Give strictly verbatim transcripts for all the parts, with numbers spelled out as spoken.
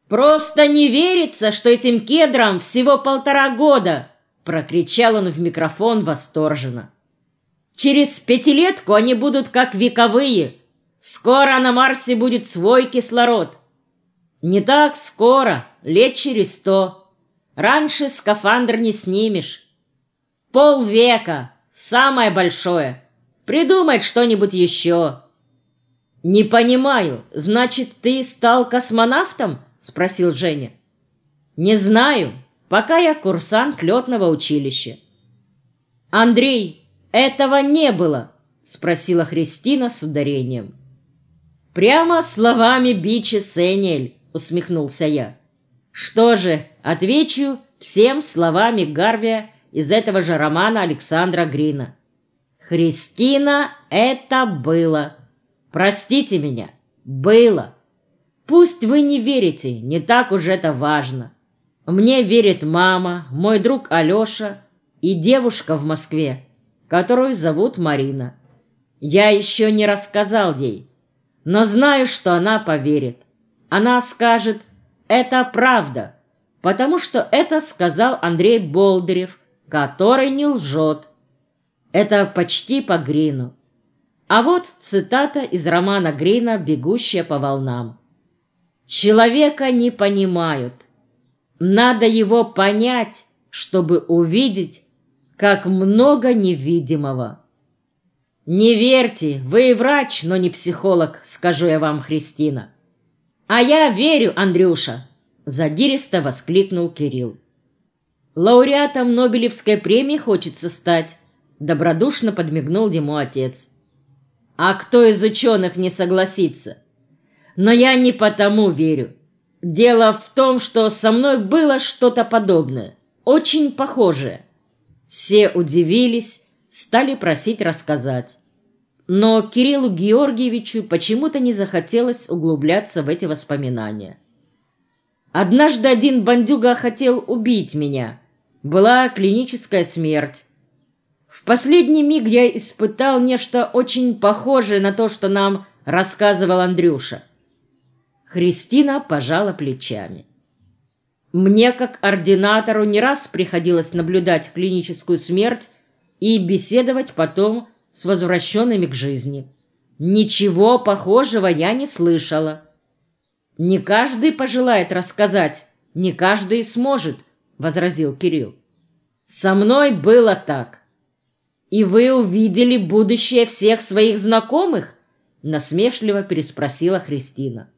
«Просто не верится, что этим кедрам всего полтора года!» — прокричал он в микрофон восторженно. «Через пятилетку они будут как вековые. Скоро на Марсе будет свой кислород. Не так скоро, лет через сто. Раньше скафандр не снимешь. Полвека, самое большое. Придумать что-нибудь еще». «Не понимаю, значит, ты стал космонавтом?» — спросил Женя. «Не знаю, пока я курсант летного училища». «Андрей, этого не было?» — спросила Христина с ударением. «Прямо словами бичи Сэниэль», — усмехнулся я. «Что же, отвечу всем словами Гарвия из этого же романа Александра Грина. Христина, это было. Простите меня, было. Пусть вы не верите, не так уж это важно. Мне верит мама, мой друг Алеша и девушка в Москве, которую зовут Марина. Я еще не рассказал ей, но знаю, что она поверит. Она скажет: это правда, потому что это сказал Андрей Болдырев, который не лжет. Это почти по Грину. А вот цитата из романа Грина «Бегущая по волнам». «Человека не понимают. Надо его понять, чтобы увидеть, как много невидимого». «Не верьте, вы врач, но не психолог, скажу я вам, Христина». «А я верю, Андрюша!» — задиристо воскликнул Кирилл. «Лауреатом Нобелевской премии хочется стать», — добродушно подмигнул ему отец. «А кто из ученых не согласится? Но я не потому верю. Дело в том, что со мной было что-то подобное, очень похожее». Все удивились, стали просить рассказать. Но Кириллу Георгиевичу почему-то не захотелось углубляться в эти воспоминания. «Однажды один бандюга хотел убить меня. Была клиническая смерть. В последний миг я испытал нечто очень похожее на то, что нам рассказывал Андрюша». Христина пожала плечами. «Мне, как ординатору, не раз приходилось наблюдать клиническую смерть и беседовать потом с возвращенными к жизни. Ничего похожего я не слышала». «Не каждый пожелает рассказать, не каждый сможет», — возразил Кирилл. «Со мной было так». «И вы увидели будущее всех своих знакомых?» — насмешливо переспросила Христина.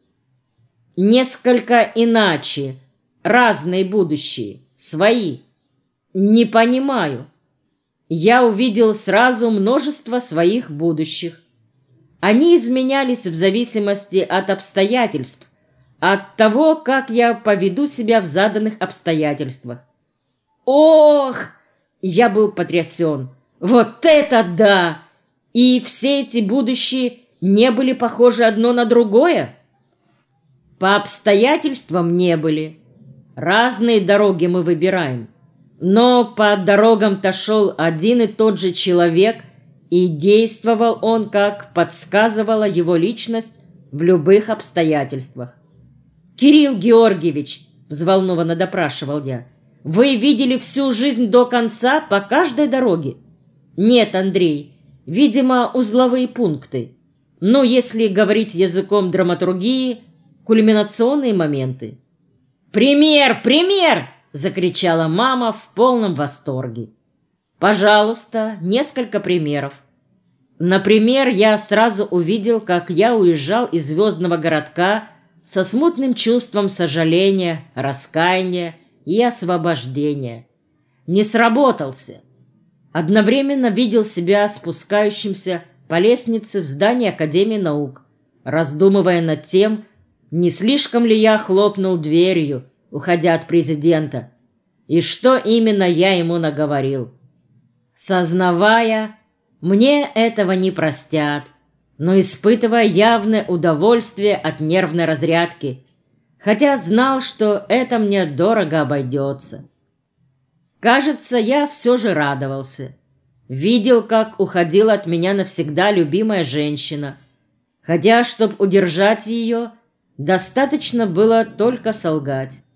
«Несколько иначе. Разные будущие. Свои. Не понимаю. Я увидел сразу множество своих будущих. Они изменялись в зависимости от обстоятельств, от того, как я поведу себя в заданных обстоятельствах». «Ох!» — я был потрясен. «Вот это да! И все эти будущие не были похожи одно на другое?» «По обстоятельствам не были. Разные дороги мы выбираем. Но по дорогам-то шел один и тот же человек, и действовал он, как подсказывала его личность в любых обстоятельствах». «Кирилл Георгиевич», — взволнованно допрашивал я, — «вы видели всю жизнь до конца по каждой дороге?» «Нет, Андрей, видимо, узловые пункты. Но если говорить языком драматургии, кульминационные моменты». «Пример, пример!» — закричала мама в полном восторге. «Пожалуйста, несколько примеров. Например, я сразу увидел, как я уезжал из звездного городка со смутным чувством сожаления, раскаяния и освобождения. Не сработался. Одновременно видел себя спускающимся по лестнице в здание Академии наук, раздумывая над тем, не слишком ли я хлопнул дверью, уходя от президента, и что именно я ему наговорил. Сознавая, мне этого не простят, но испытывая явное удовольствие от нервной разрядки, хотя знал, что это мне дорого обойдется. Кажется, я все же радовался. Видел, как уходила от меня навсегда любимая женщина, хотя, чтобы удержать ее, Достаточно было только солгать.